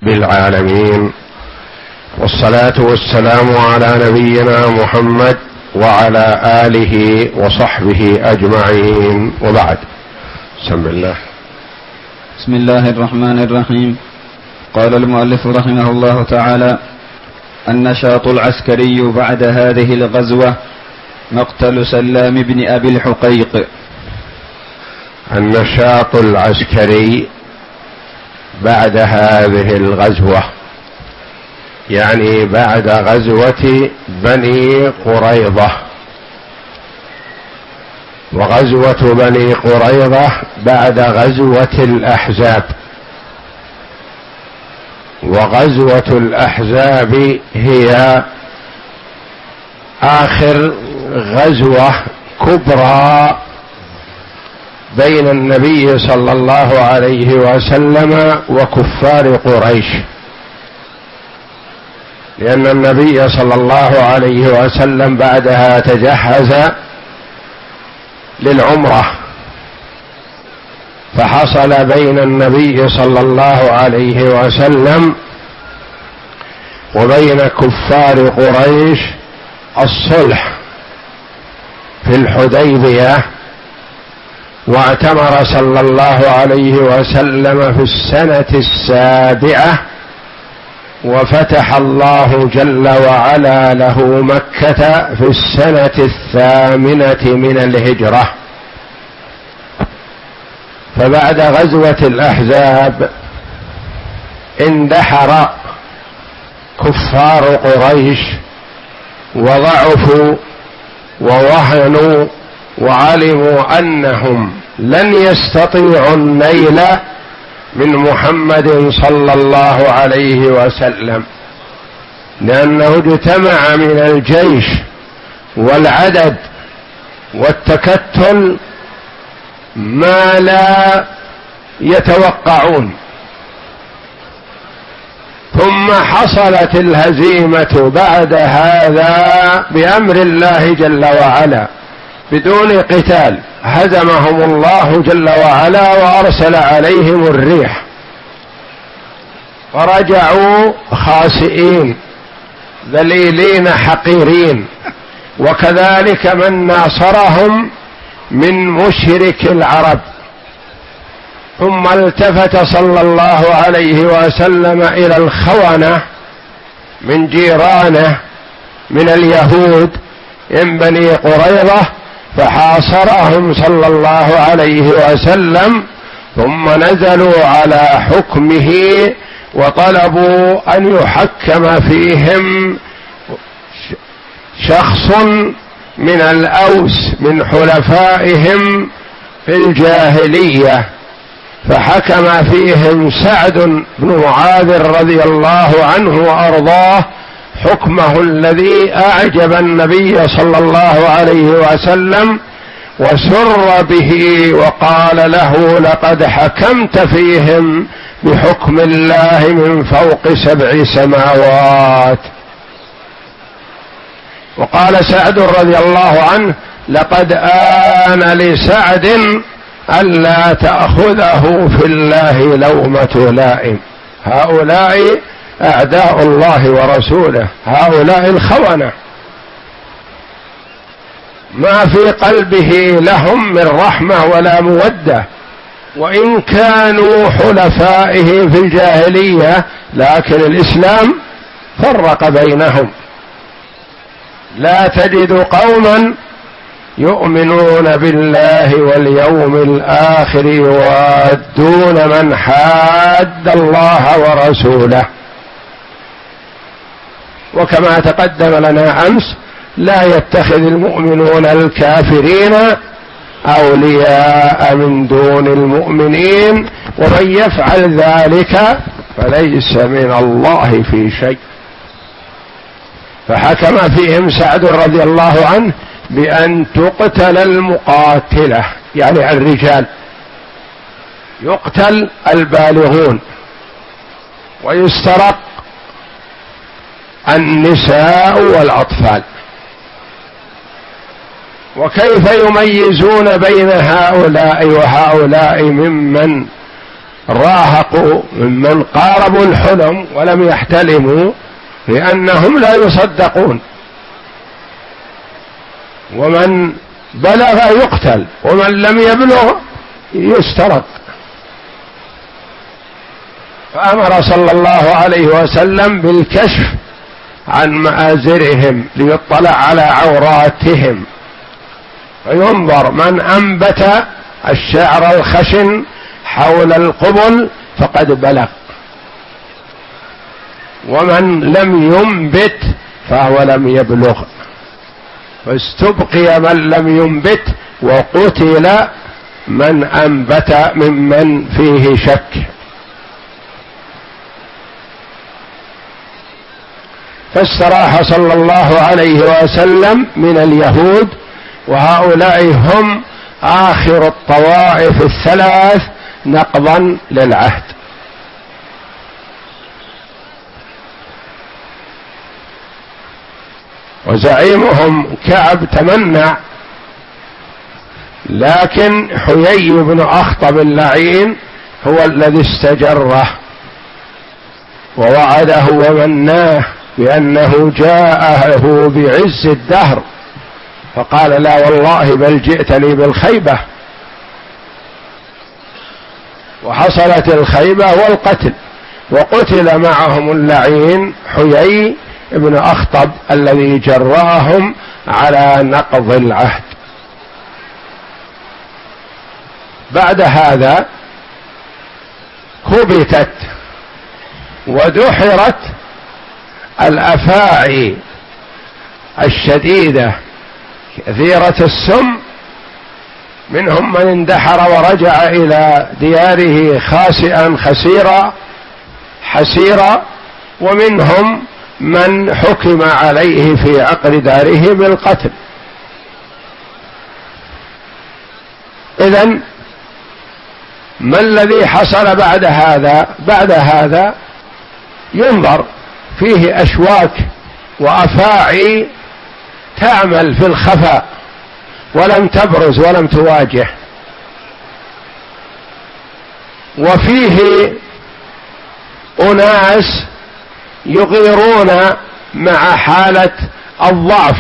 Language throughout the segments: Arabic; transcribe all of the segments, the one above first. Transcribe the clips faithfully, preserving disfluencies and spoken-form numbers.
بالعالمين، والصلاة والسلام على نبينا محمد وعلى آله وصحبه أجمعين، وبعد. بسم الله. بسم الله الرحمن الرحيم. قال المؤلف رحمه الله تعالى: النشاط العسكري بعد هذه الغزوة مقتل سلام بن أبي الحقيق. النشاط العسكري بعد هذه الغزوة يعني بعد غزوة بني قريظة، وغزوة بني قريظة بعد غزوة الأحزاب، وغزوة الأحزاب هي آخر غزوة كبرى بين النبي صلى الله عليه وسلم وكفار قريش، لأن النبي صلى الله عليه وسلم بعدها تجهز للعمرة، فحصل بين النبي صلى الله عليه وسلم وبين كفار قريش الصلح في الحديبية، واعتمر صلى الله عليه وسلم في السنة السابعة، وفتح الله جل وعلا له مكة في السنة الثامنة من الهجرة. فبعد غزوة الأحزاب اندحر كفار قريش وضعفوا ووهنوا، وعلموا أنهم لن يستطيعوا النيل من محمد صلى الله عليه وسلم، لأنه اجتمع من الجيش والعدد والتكتل ما لا يتوقعون، ثم حصلت الهزيمة بعد هذا بأمر الله جل وعلا بدون قتال، هزمهم الله جل وعلا وأرسل عليهم الريح، ورجعوا خاسئين ذليلين حقيرين. وكذلك من ناصرهم من مشرك العرب. ثم التفت صلى الله عليه وسلم إلى الخونة من جيرانه من اليهود من بني قريظة، فحاصرهم صلى الله عليه وسلم، ثم نزلوا على حكمه وطلبوا أن يحكم فيهم شخص من الأوس من حلفائهم في الجاهلية، فحكم فيهم سعد بن معاذ رضي الله عنه وأرضاه حكمه الذي أعجب النبي صلى الله عليه وسلم وسر به، وقال له: لقد حكمت فيهم بحكم الله من فوق سبع سماوات. وقال سعد رضي الله عنه: لقد آن لسعد ألا تأخذه في الله لومة لائم. هؤلاء أعداء الله ورسوله، هؤلاء الخونة ما في قلبه لهم من رحمة ولا مودة، وإن كانوا حلفائه في الجاهلية، لكن الإسلام فرق بينهم. لا تجد قوما يؤمنون بالله واليوم الآخر يوادون من حاد الله ورسوله. وكما تقدم لنا أمس: لا يتخذ المؤمنون الكافرين أولياء من دون المؤمنين، ومن يفعل ذلك فليس من الله في شيء. فحكم فيهم سعد رضي الله عنه بأن تقتل المقاتلة، يعني الرجال، يقتل البالغون، ويسترق النساء والأطفال. وكيف يميزون بين هؤلاء وهؤلاء ممن راهقوا ممن قاربوا الحلم ولم يحتلموا لأنهم لا يصدقون، ومن بلغ يقتل ومن لم يبلغ يسترق. فأمر صلى الله عليه وسلم بالكشف عن مآزرهم ليطلع على عوراتهم، فينظر من أنبت الشعر الخشن حول القبل فقد بلغ، ومن لم ينبت فهو لم يبلغ، فاستبقي من لم ينبت وقتل من أنبت ممن فيه شك. فاستراح صلى الله عليه وسلم من اليهود، وهؤلاء هم آخر الطوائف الثلاث نقضا للعهد. وزعيمهم كعب تمنع، لكن حيي بن أخطب اللعين هو الذي استجره ووعده ومناه بأنه جاءه بعز الدهر، فقال لا والله بل جئتني بالخيبة. وحصلت الخيبة والقتل، وقتل معهم اللعين حيي ابن أخطب الذي جراهم على نقض العهد. بعد هذا كبتت ودحرت الأفاعي الشديدة كثيرة السم، منهم من اندحر ورجع إلى دياره خاسئا خسيرا حسيرا، ومنهم من حكم عليه في عقر داره بالقتل. إذن ما الذي حصل بعد هذا؟ بعد هذا ينظر فيه أشواك وأفاعي تعمل في الخفاء ولم تبرز ولم تواجه، وفيه أناس يغيرون مع حالة الضعف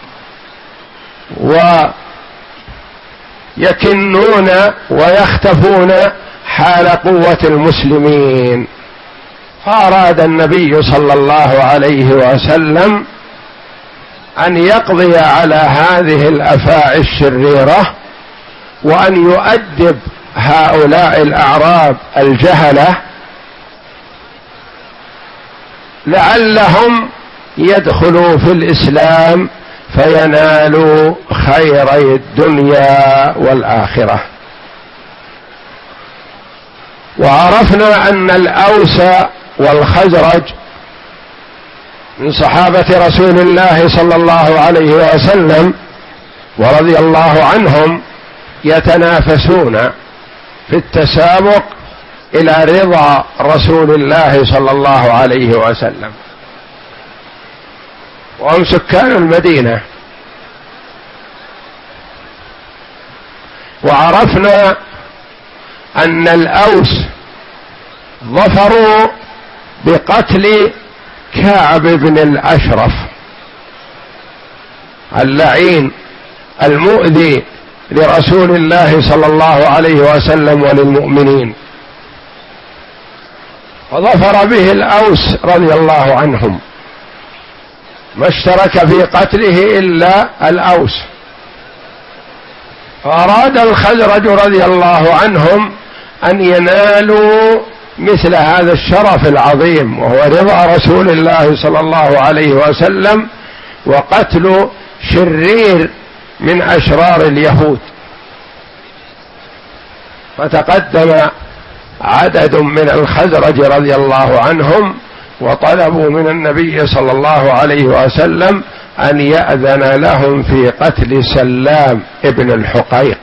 ويكنون ويختفون حال قوة المسلمين. فأراد النبي صلى الله عليه وسلم أن يقضي على هذه الأفاعي الشريرة، وأن يؤدب هؤلاء الأعراب الجهلة لعلهم يدخلوا في الإسلام فينالوا خيري الدنيا والآخرة. وعرفنا أن الأوس والخزرج من صحابة رسول الله صلى الله عليه وسلم ورضي الله عنهم يتنافسون في التسابق إلى رضا رسول الله صلى الله عليه وسلم، وهم سكان المدينة. وعرفنا أن الأوس ظفروا بقتل كعب بن الأشرف اللعين المؤذي لرسول الله صلى الله عليه وسلم وللمؤمنين، وظفر به الأوس رضي الله عنهم، ما اشترك في قتله إلا الأوس. فأراد الخزرج رضي الله عنهم أن ينالوا مثل هذا الشرف العظيم، وهو رضا رسول الله صلى الله عليه وسلم وقتل شرير من أشرار اليهود. فتقدم عدد من الخزرج رضي الله عنهم وطلبوا من النبي صلى الله عليه وسلم أن يأذن لهم في قتل سلام ابن الحقيق،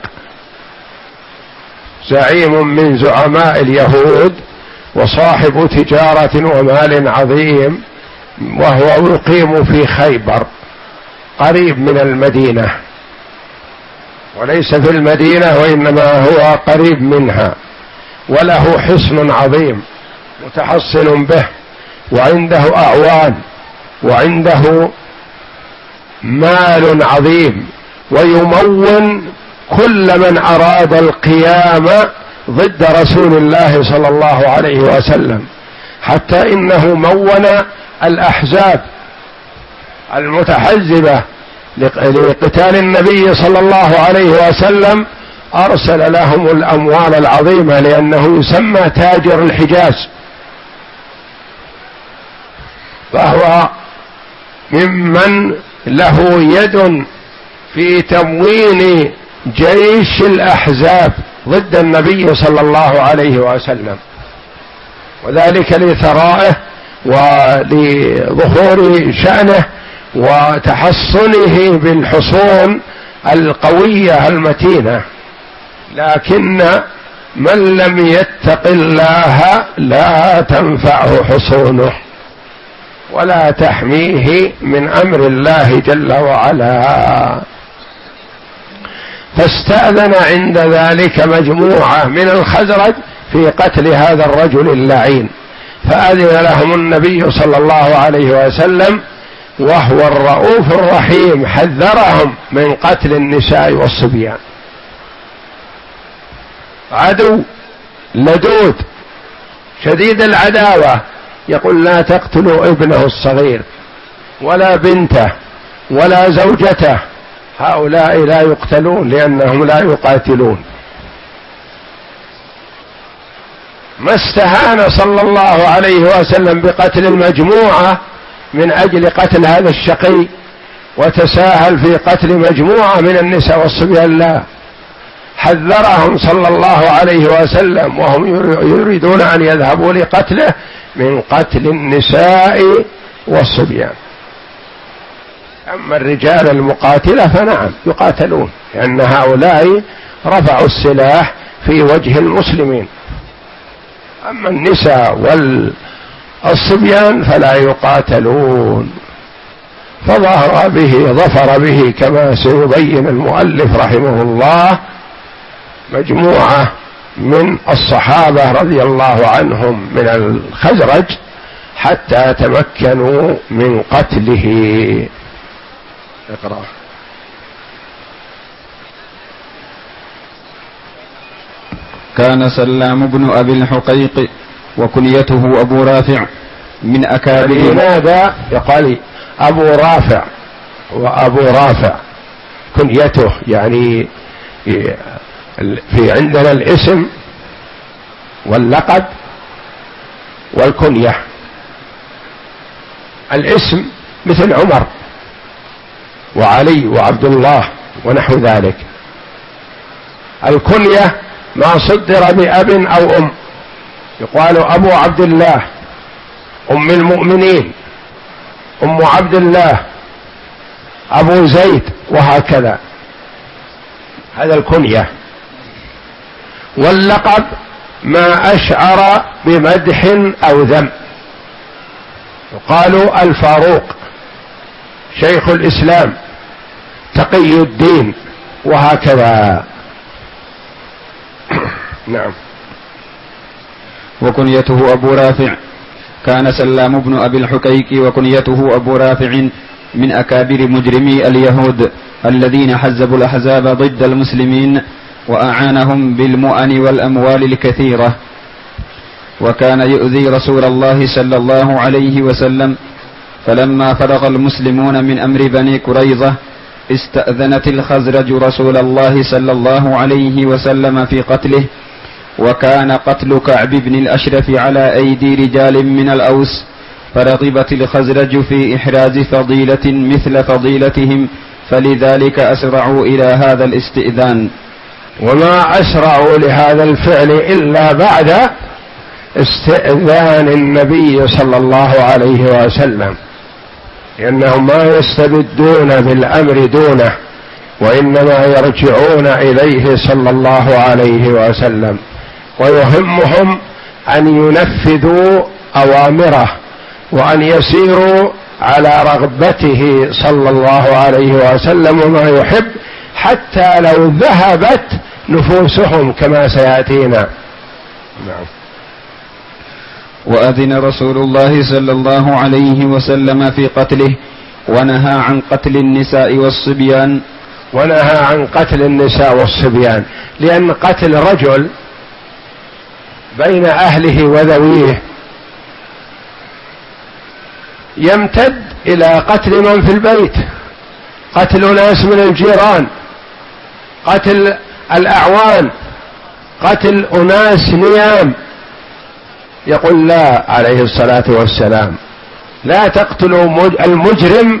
زعيم من زعماء اليهود وصاحب تجارة ومال عظيم، وهو يقيم في خيبر قريب من المدينة، وليس في المدينة وإنما هو قريب منها، وله حصن عظيم متحصن به، وعنده أعوان، وعنده مال عظيم، ويمون كل من أراد القيام ضد رسول الله صلى الله عليه وسلم، حتى إنه مون الأحزاب المتحزبة لقتال النبي صلى الله عليه وسلم، أرسل لهم الأموال العظيمة، لأنه يسمى تاجر الحجاز، فهو ممن له يد في تموين جيش الأحزاب ضد النبي صلى الله عليه وسلم، وذلك لثرائه ولظهور شأنه وتحصنه بالحصون القوية المتينة. لكن من لم يتق الله لا تنفعه حصونه ولا تحميه من أمر الله جل وعلا. فاستأذن عند ذلك مجموعة من الخزرج في قتل هذا الرجل اللعين، فأذن لهم النبي صلى الله عليه وسلم وهو الرؤوف الرحيم، حذرهم من قتل النساء والصبيان. عدو لدود شديد العداوة يقول لا تقتلوا ابنه الصغير ولا بنته ولا زوجته، هؤلاء لا يقتلون لأنهم لا يقاتلون. ما استهان صلى الله عليه وسلم بقتل المجموعة من أجل قتل هذا الشقي، وتساهل في قتل مجموعة من النساء والصبيان، لا، حذرهم صلى الله عليه وسلم وهم يريدون أن يذهبوا لقتله من قتل النساء والصبيان. أما الرجال المقاتلة فنعم يقاتلون، لأن هؤلاء رفعوا السلاح في وجه المسلمين، أما النساء والصبيان فلا يقاتلون. فظهر به ظفر به كما سيبين المؤلف رحمه الله مجموعة من الصحابة رضي الله عنهم من الخزرج حتى تمكنوا من قتله. اقرأ. كان سلام بن أبي الحقيق وكنيته أبو رافع من أكابر. لماذا يقال أبو رافع وأبو رافع؟ كنيته يعني في عندنا الاسم واللقب والكنية. الاسم مثل عمر وعلي وعبد الله ونحو ذلك. الكنية ما صدر بأب أو أم، يقال أبو عبد الله، أم المؤمنين، أم عبد الله، أبو زيد، وهكذا، هذا الكنية. واللقب ما أشعر بمدح أو ذم، يقال الفاروق، شيخ الإسلام، تقي الدين، وهكذا. نعم. وكنيته أبو رافع. كان سلام بن أبي الحقيق وكنيته أبو رافع من أكابر مجرمي اليهود الذين حزبوا الأحزاب ضد المسلمين وأعانهم بالمؤن والأموال الكثيرة، وكان يؤذي رسول الله صلى الله عليه وسلم. فلما فرغ المسلمون من أمر بني قريظة استأذنت الخزرج رسول الله صلى الله عليه وسلم في قتله، وكان قتل كعب بن الأشرف على أيدي رجال من الأوس، فرغبت الخزرج في إحراز فضيلة مثل فضيلتهم، فلذلك أسرعوا إلى هذا الاستئذان. وما أسرعوا لهذا الفعل إلا بعد استئذان النبي صلى الله عليه وسلم، لأنهم ما يستبدون بالأمر دونه، وإنما يرجعون إليه صلى الله عليه وسلم، ويهمهم أن ينفذوا أوامره وأن يسيروا على رغبته صلى الله عليه وسلم وما يحب، حتى لو ذهبت نفوسهم كما سيأتينا. نعم. وأذن رسول الله صلى الله عليه وسلم في قتله، ونهى عن قتل النساء والصبيان. ونهى عن قتل النساء والصبيان، لأن قتل رجل بين أهله وذويه يمتد إلى قتل من في البيت، قتل ناس من الجيران، قتل الأعوان، قتل أناس نيام. يقول لا عليه الصلاة والسلام: لا تقتلوا المجرم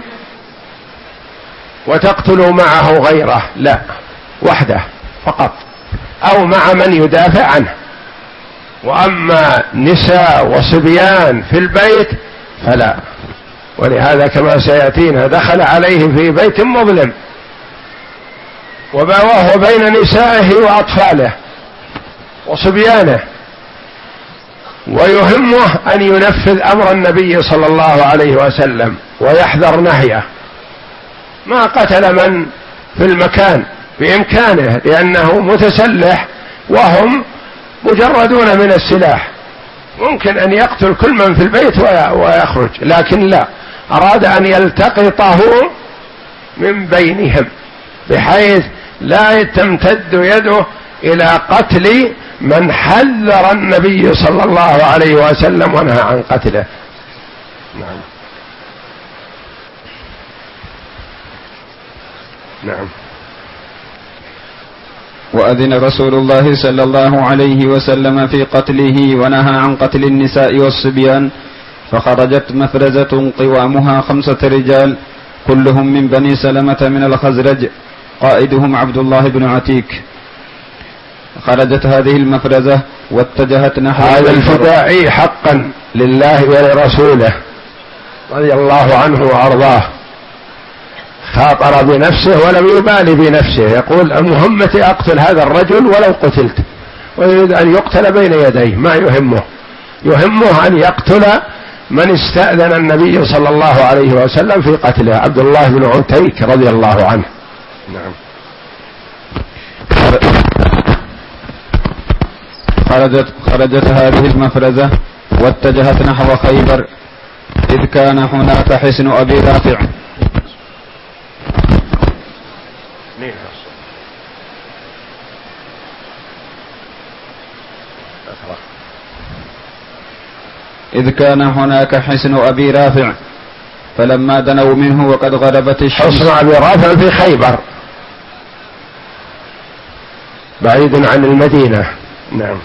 وتقتلوا معه غيره، لا، وحده فقط أو مع من يدافع عنه. وأما نساء وصبيان في البيت فلا. ولهذا كما سيأتينا دخل عليه في بيت مظلم وهو بين نسائه وأطفاله وصبيانه، ويهمه أن ينفذ أمر النبي صلى الله عليه وسلم ويحذر نهيه. ما قتل من في المكان بإمكانه لأنه متسلح وهم مجردون من السلاح، ممكن أن يقتل كل من في البيت ويخرج، لكن لا، أراد أن يلتقطه من بينهم بحيث لا تمتد يده إلى قتل من حذر النبي صلى الله عليه وسلم ونهى عن قتله. نعم. نعم. وأذن رسول الله صلى الله عليه وسلم في قتله، ونهى عن قتل النساء والصبيان، فخرجت مفرزة قوامها خمسة رجال كلهم من بني سلمة من الخزرج، قائدهم عبد الله بن عتيك. خرجت هذه المفرزة واتجهت نحو هذا الفدائي حقا لله ولرسوله رضي الله عنه وأرضاه، خاطر بنفسه ولم يبالي بنفسه، يقول المهمة أقتل هذا الرجل ولو قتلت، ويريد أن يقتل بين يديه، ما يهمه، يهمه أن يقتل من استأذن النبي صلى الله عليه وسلم في قتله، عبد الله بن عتيك رضي الله عنه. نعم. خرجت, خرجت هذه المفرزة واتجهت نحو خيبر، إذ كان هناك حصن أبي رافع. إذ كان هناك حصن أبي رافع، فلما دنوا منه وقد غربت الشمس. حصن أبي رافع في خيبر بعيد عن المدينة. نعم.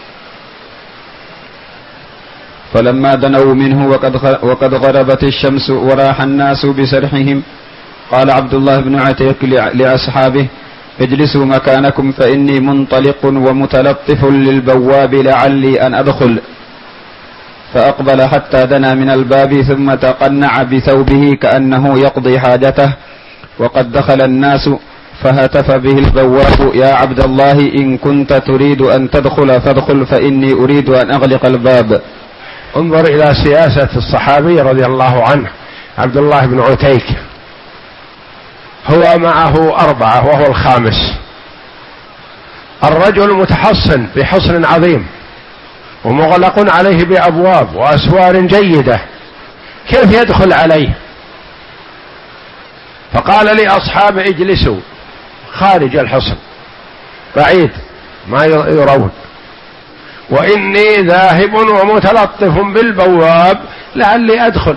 فلما دنوا منه وقد وقد غربت الشمس وراح الناس بسرحهم، قال عبد الله بن عتيق لأصحابه: اجلسوا مكانكم فإني منطلق ومتلطف للبواب لعلي أن أدخل. فأقبل حتى دنا من الباب، ثم تقنع بثوبه كأنه يقضي حاجته، وقد دخل الناس، فهتف به البواب: يا عبد الله، إن كنت تريد أن تدخل فادخل، فإني أريد أن أغلق الباب. انظر إلى سياسة الصحابي رضي الله عنه عبد الله بن عتيك، هو معه أربعة وهو الخامس، الرجل متحصن بحصن عظيم ومغلق عليه بأبواب وأسوار جيدة، كيف يدخل عليه؟ فقال لأصحابه: اجلسوا خارج الحصن بعيد ما يرون، وإني ذاهب ومتلطف بالبواب لعلي أدخل،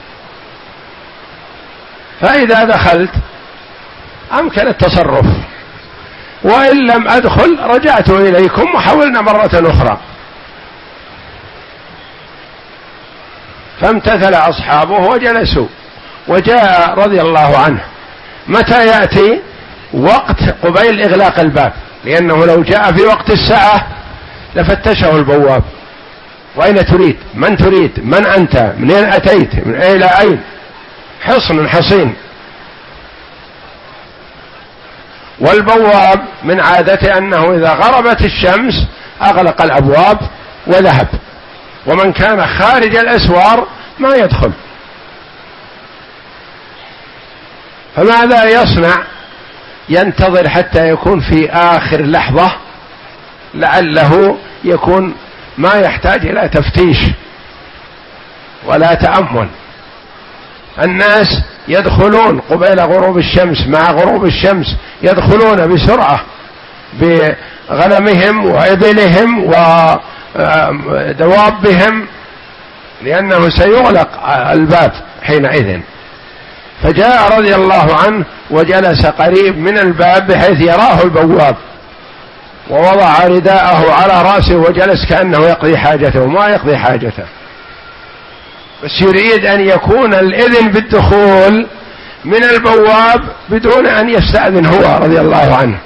فإذا دخلت أمكن التصرف، وإن لم أدخل رجعت إليكم وحاولنا مرة أخرى. فامتثل أصحابه وجلسوا، وجاء رضي الله عنه متى يأتي وقت قبيل إغلاق الباب، لأنه لو جاء في وقت الساعة لفتشه البواب: وأين تريد؟ من تريد؟ من أنت؟ منين أتيت؟ من أين إلى أين؟ حصن حصين. والبواب من عادته أنه إذا غربت الشمس أغلق الأبواب وذهب، ومن كان خارج الأسوار ما يدخل. فماذا يصنع؟ ينتظر حتى يكون في آخر لحظة لعله يكون ما يحتاج إلى تفتيش ولا تأمل. الناس يدخلون قبيل غروب الشمس، مع غروب الشمس يدخلون بسرعة بغنمهم وإبلهم ودوابهم، لأنه سيغلق الباب حينئذ. فجاء رضي الله عنه وجلس قريب من الباب بحيث يراه البواب، ووضع رداءه على رأسه وجلس كأنه يقضي حاجته، ما يقضي حاجته، بس يريد أن يكون الإذن بالدخول من البواب بدون أن يستأذن هو رضي الله عنه.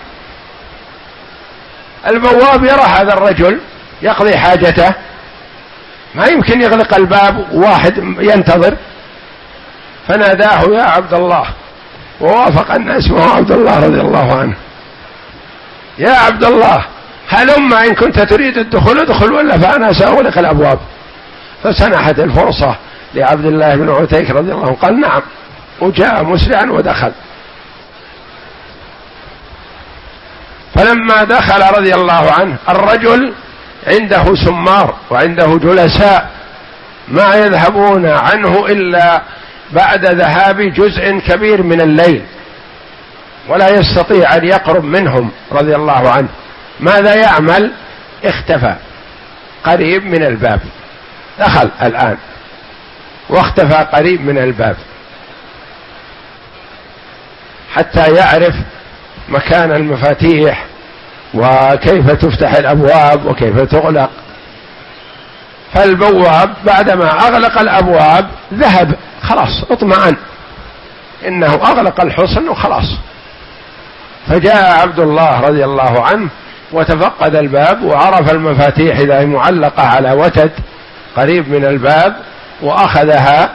البواب يرى هذا الرجل يقضي حاجته، ما يمكن يغلق الباب واحد ينتظر، فناداه يا عبد الله، ووافق أن اسمه عبد الله رضي الله عنه. يا عبد الله هلما إن كنت تريد الدخول ادخل، ولا فأنا سأغلق الأبواب. فسنحت الفرصة لعبد الله بن عتيك رضي الله عنه، قال نعم، وجاء مسرعا ودخل. فلما دخل رضي الله عنه الرجل عنده سمار وعنده جلساء ما يذهبون عنه إلا بعد ذهاب جزء كبير من الليل، ولا يستطيع أن يقرب منهم رضي الله عنه. ماذا يعمل؟ اختفى قريب من الباب، دخل الآن واختفى قريب من الباب حتى يعرف مكان المفاتيح وكيف تفتح الأبواب وكيف تغلق. فالبواب بعدما أغلق الأبواب ذهب، خلاص اطمأن إنه أغلق الحصن وخلاص. فجاء عبد الله رضي الله عنه وتفقد الباب وعرف المفاتيح إذا معلقة على وتد قريب من الباب، وأخذها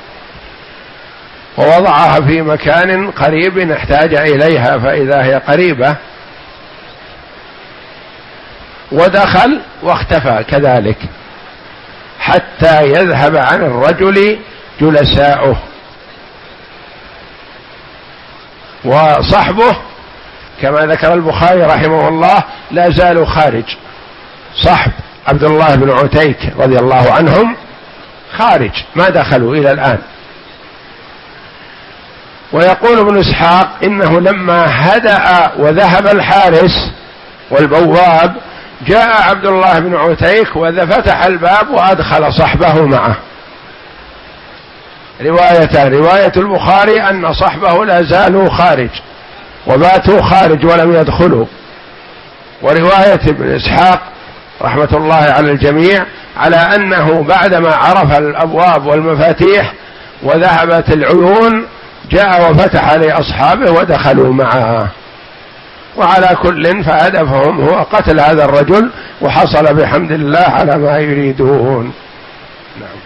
ووضعها في مكان قريب احتاج إليها فإذا هي قريبة، ودخل واختفى كذلك حتى يذهب عن الرجل جلساؤه. وصحبه كما ذكر البخاري رحمه الله لا زالوا خارج، صحب عبد الله بن عتيك رضي الله عنهم خارج ما دخلوا إلى الآن. ويقول ابن إسحاق إنه لما هدأ وذهب الحارس والبواب جاء عبد الله بن عتيك وفتح الباب وأدخل صحبه معه. روايتان، رواية البخاري أن صحبه لا زالوا خارج وباتوا خارج ولم يدخلوا، ورواية ابن إسحاق رحمة الله على الجميع على أنه بعدما عرف الأبواب والمفاتيح وذهبت العيون جاء وفتح لأصحابه ودخلوا معه. وعلى كل فهدفهم هو قتل هذا الرجل، وحصل بحمد الله على ما يريدون. نعم.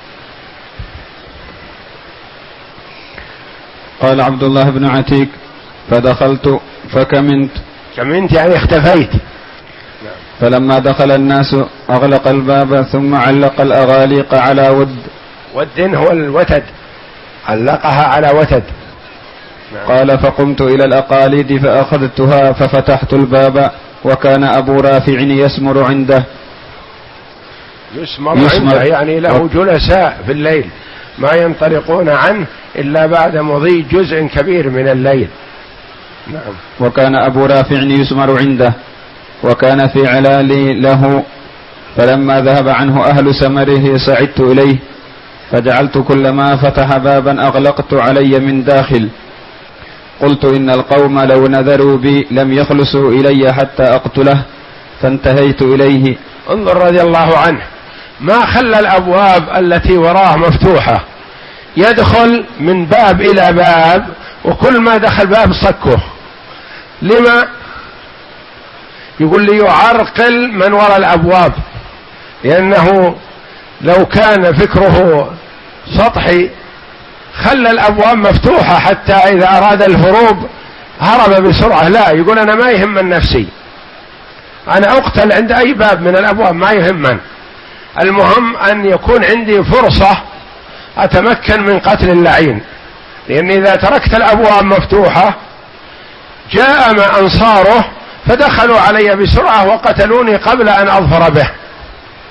قال عبد الله بن عتيك فدخلت فكمنت. كمنت يعني اختفيت. فلما دخل الناس أغلق الباب ثم علق الأغاليق على ود. ود هو الوتد، علقها على وتد. قال فقمت إلى الأقاليد فأخذتها ففتحت الباب وكان أبو رافع يسمر عنده. يسمر, يسمر عنده يعني له جلساء في الليل ما ينطلقون عنه إلا بعد مضي جزء كبير من الليل. نعم. وكان أبو رافع يسمر عنده وكان في علالي له، فلما ذهب عنه أهل سمره سعدت إليه فجعلت كلما فتح بابا أغلقت علي من داخل. قلت إن القوم لو نذروا بي لم يخلصوا إلي حتى أقتله، فانتهيت إليه. انظر رضي الله عنه ما خلى الأبواب التي وراه مفتوحة، يدخل من باب إلى باب وكل ما دخل باب صكه. لما؟ يقول لي يعرقل من وراء الأبواب، لأنه لو كان فكره سطحي خلى الأبواب مفتوحة حتى إذا أراد الهروب هرب بسرعة. لا، يقول أنا ما يهم نفسي، أنا أقتل عند أي باب من الأبواب ما يهمن، المهم أن يكون عندي فرصة أتمكن من قتل اللعين، لأن إذا تركت الأبواب مفتوحة جاء ما أنصاره فدخلوا علي بسرعة وقتلوني قبل أن أظفر به.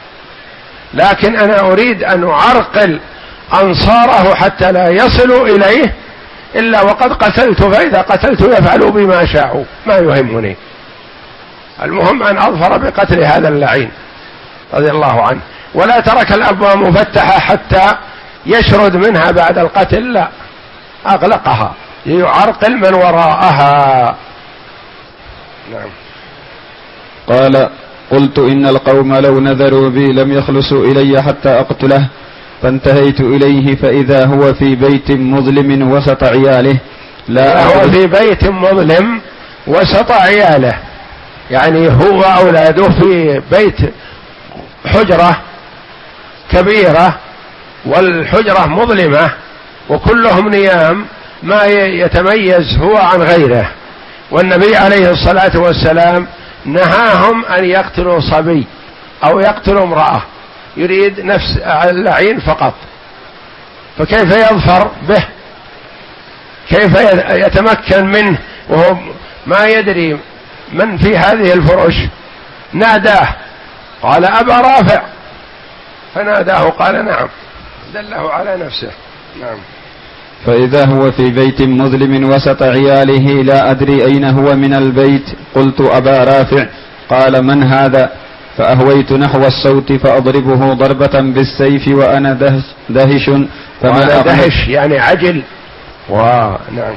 لكن أنا أريد أن أعرقل أنصاره حتى لا يصلوا إليه إلا وقد قتلت، فإذا قتلت يفعلوا بما شاءوا ما يهمني، المهم أن أظفر بقتل هذا اللعين رضي الله عنه. ولا ترك الأبواب مفتحة حتى يشرد منها بعد القتل، لا، أغلقها ليعرقل من وراءها. نعم. قال: قلت إن القوم لو نذروا بي لم يخلصوا إلي حتى أقتله، فانتهيت إليه فإذا هو في بيت مظلم وسط عياله لا هو في بيت مظلم وسط عياله، يعني هو وأولاده في بيت حجرة كبيرة والحجرة مظلمة وكلهم نيام، ما يتميز هو عن غيره. والنبي عليه الصلاة والسلام نهاهم أن يقتلوا صبي أو يقتلوا امرأة، يريد نفس اللعين فقط، فكيف يظفر به؟ كيف يتمكن منه وهو ما يدري من في هذه الفرش؟ ناداه قال: أبا رافع، فناداه قال: نعم، دله على نفسه. نعم. فإذا هو في بيت مظلم وسط عياله لا أدري أين هو من البيت، قلت: أبا رافع. قال: من هذا؟ فأهويت نحو الصوت فأضربه ضربة بالسيف وأنا دهش, دهش فما دهش يعني عجل. ونعم.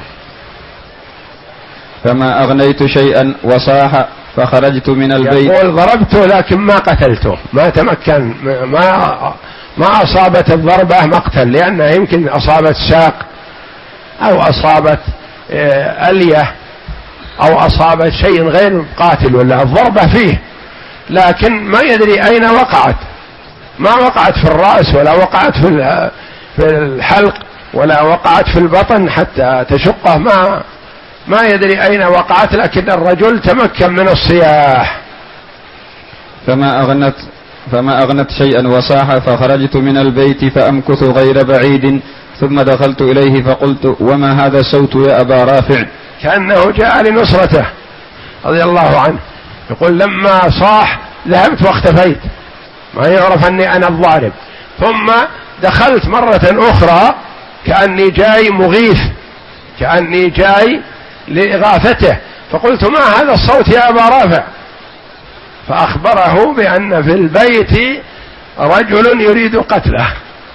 فما أغنيت شيئا وصاح فخرجت من البيت. يقول: ضربته لكن ما قتلته، ما تمكن، ما ما أصابت الضربة مقتل، لأنها يمكن أصابت ساق أو أصابت ألية أو أصابت شيء غير قاتل، ولا الضربة فيه، لكن ما يدري أين وقعت، ما وقعت في الرأس ولا وقعت في الحلق ولا وقعت في البطن حتى تشقه، ما ما يدري أين وقعت، لكن الرجل تمكن من الصياح. فما أغنت فما أغنت شيئا وصاح فخرجت من البيت فأمكث غير بعيد ثم دخلت إليه فقلت: وما هذا الصوت يا أبا رافع؟ كأنه جاء لنصرته رضي الله عنه، يقول: لما صاح ذهبت واختفيت، ما يعرف أني أنا الضارب، ثم دخلت مرة أخرى كأني جاي مغيث، كأني جاي لإغاثته، فقلت: ما هذا الصوت يا أبا رافع؟ فأخبره بأن في البيت رجل يريد قتله.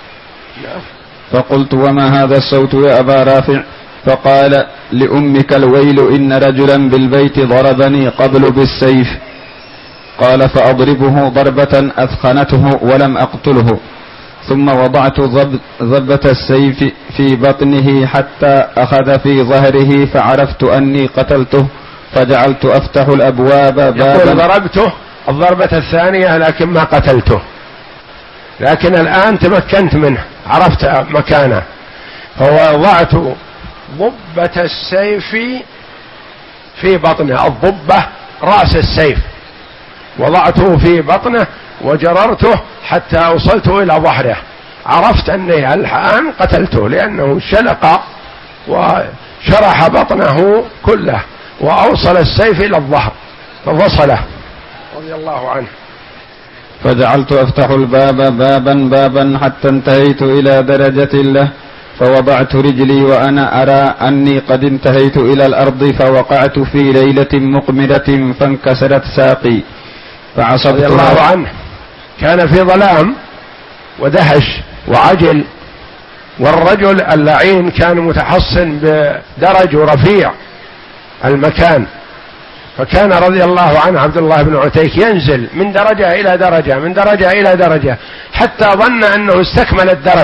فقلت: وما هذا الصوت يا أبا رافع؟ فقال: لأمك الويل، إن رجلا بالبيت ضربني قبل بالسيف. قال: فأضربه ضربة أثخنته ولم أقتله، ثم وضعت ضبة السيف في بطنه حتى أخذ في ظهره فعرفت أني قتلته، فجعلت أفتح الأبواب بابا. يقول: ضربته الضربة الثانية لكن ما قتلته، لكن الآن تمكنت منه، عرفت مكانه، فوضعت ضبة السيف في بطنه، الضبة رأس السيف، وضعته في بطنه وجررته حتى وصلت إلى ظهره، عرفت أني الآن قتلته، لأنه شلق وشرح بطنه كله وأوصل السيف إلى الظهر ففصله رضي الله عنه. فجعلت أفتح الباب بابا بابا حتى انتهيت إلى درجة له، فوضعت رجلي وأنا أرى أني قد انتهيت إلى الأرض، فوقعت في ليلة مقمرة فانكسرت ساقي فعصبت. رضي الله عنه كان في ظلام ودهش وعجل، والرجل اللعين كان متحصن بدرج رفيع المكان، فكان رضي الله عنه عبد الله بن عتيك ينزل من درجة إلى درجة من درجة إلى درجة حتى ظن أنه استكمل الدرج،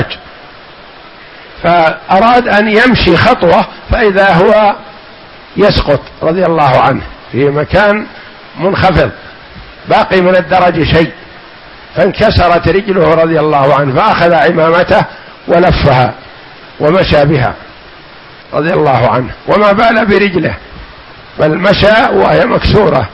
فأراد أن يمشي خطوة فإذا هو يسقط رضي الله عنه في مكان منخفض باقي من الدرج شيء، فانكسرت رجله رضي الله عنه، فأخذ عمامته ولفها ومشى بها رضي الله عنه، وما بال برجله بل مشى وهي مكسورة.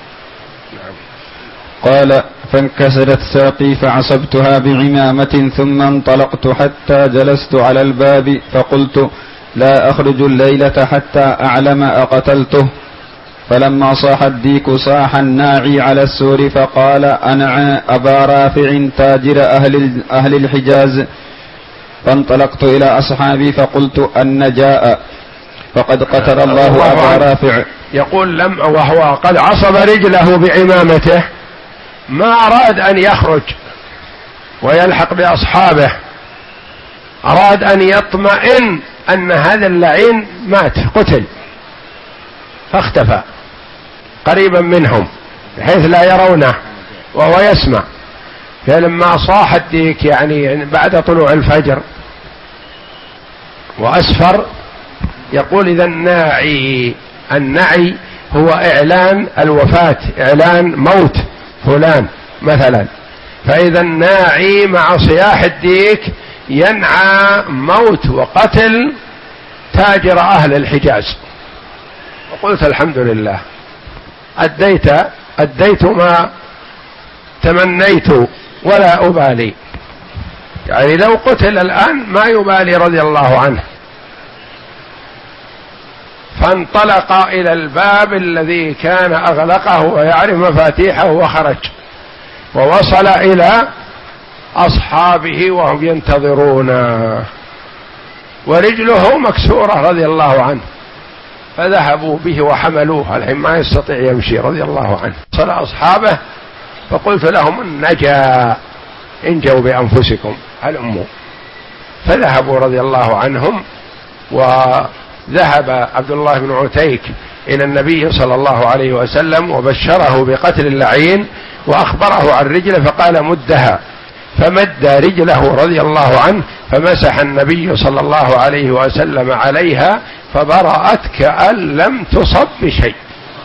قال: فانكسرت ساقي فعصبتها بعمامة ثم انطلقت حتى جلست على الباب، فقلت: لا أخرج الليلة حتى أعلم أقتلته. فلما صاح الديك صاح الناعي على السور فقال أنا أبا رافع تاجر أهل, أهل الحجاز. فانطلقت إلى أصحابي فقلت أن جاء فقد قتل الله أبا رافع. يقول لم وهو قد عصب رجله بعمامته ما أراد أن يخرج ويلحق بأصحابه، أراد أن يطمئن أن هذا اللعين مات قتل، فاختفى قريبا منهم بحيث لا يرونه وهو يسمع. فلما صاح الديك يعني بعد طلوع الفجر وأسفر، يقول إذا الناعي، النعي هو إعلان الوفاة، إعلان موت فلان مثلا، فإذا الناعي مع صياح الديك ينعى موت وقتل تاجر أهل الحجاز. وقلت الحمد لله أديت أديت ما تمنيت ولا أبالي، يعني لو قتل الآن ما يبالي رضي الله عنه. فانطلق إلى الباب الذي كان أغلقه ويعرف مفاتيحه وخرج، ووصل إلى أصحابه وهم ينتظرون ورجله مكسورة رضي الله عنه، فذهبوا به وحملوه، الحين ما يستطيع يمشي رضي الله عنه. وصل أصحابه فقلت لهم إن نجا انجوا بأنفسكم هلموا، فذهبوا رضي الله عنهم. وذهب عبد الله بن عتيك إلى النبي صلى الله عليه وسلم وبشره بقتل اللعين وأخبره عن رجله فقال مدها، فمد رجله رضي الله عنه فمسح النبي صلى الله عليه وسلم عليها فبرأت كأن لم تصب بشيء.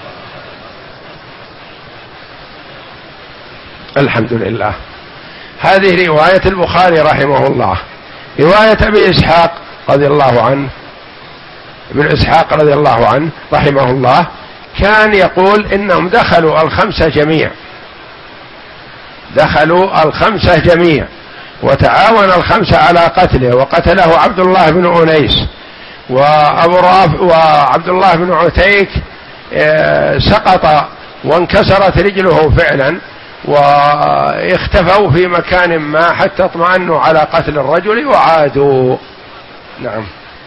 الحمد لله. هذه رواية البخاري رحمه الله. رواية أبي إسحاق رضي الله عنه، ابن إسحاق رضي الله عنه رحمه الله كان يقول إنهم دخلوا الخمسة جميع، دخلوا الخمسة جميع وتعاون الخمسة على قتله، وقتله عبد الله بن أنيس وأبو رافع وعبد الله بن عتيك سقط وانكسرت رجله فعلا، واختفوا في مكان ما حتى اطمأنوا على قتل الرجل وعادوا. نعم.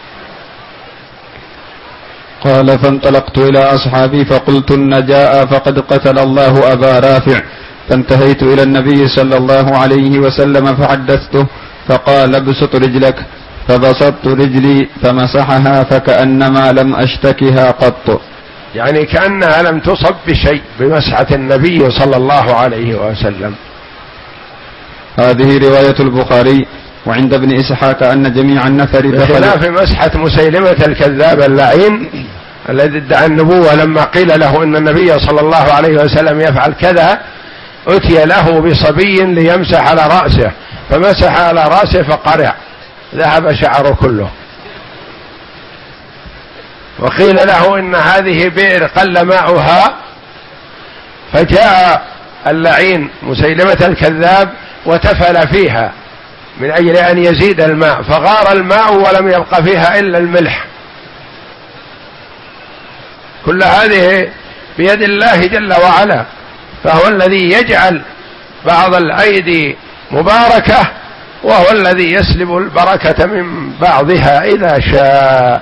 قال فانطلقت إلى أصحابي فقلت إن جاء فقد قتل الله أبا رافع، فانتهيت إلى النبي صلى الله عليه وسلم فحدثته فقال ابسط رجلك، فبسطت رجلي فمسحها فكأنما لم أشتكها قط، يعني كأنها لم تصب بشيء بمسحة النبي صلى الله عليه وسلم. هذه رواية البخاري. وعند ابن إسحاق أن جميع النفر بخلاف مسحة مسيلمة الكذاب اللعين الذي ادعى النبوة، لما قيل له إن النبي صلى الله عليه وسلم يفعل كذا أتي له بصبي ليمسح على رأسه فمسح على رأسه فقرع ذهب شعره كله. وقيل له إن هذه بئر قل ماؤها، فجاء اللعين مسيلمة الكذاب وتفل فيها من أجل أن يزيد الماء، فغار الماء ولم يبق فيها إلا الملح. كل هذه بيد الله جل وعلا، فهو الذي يجعل بعض الأيدي مباركة وهو الذي يسلب البركة من بعضها إذا شاء.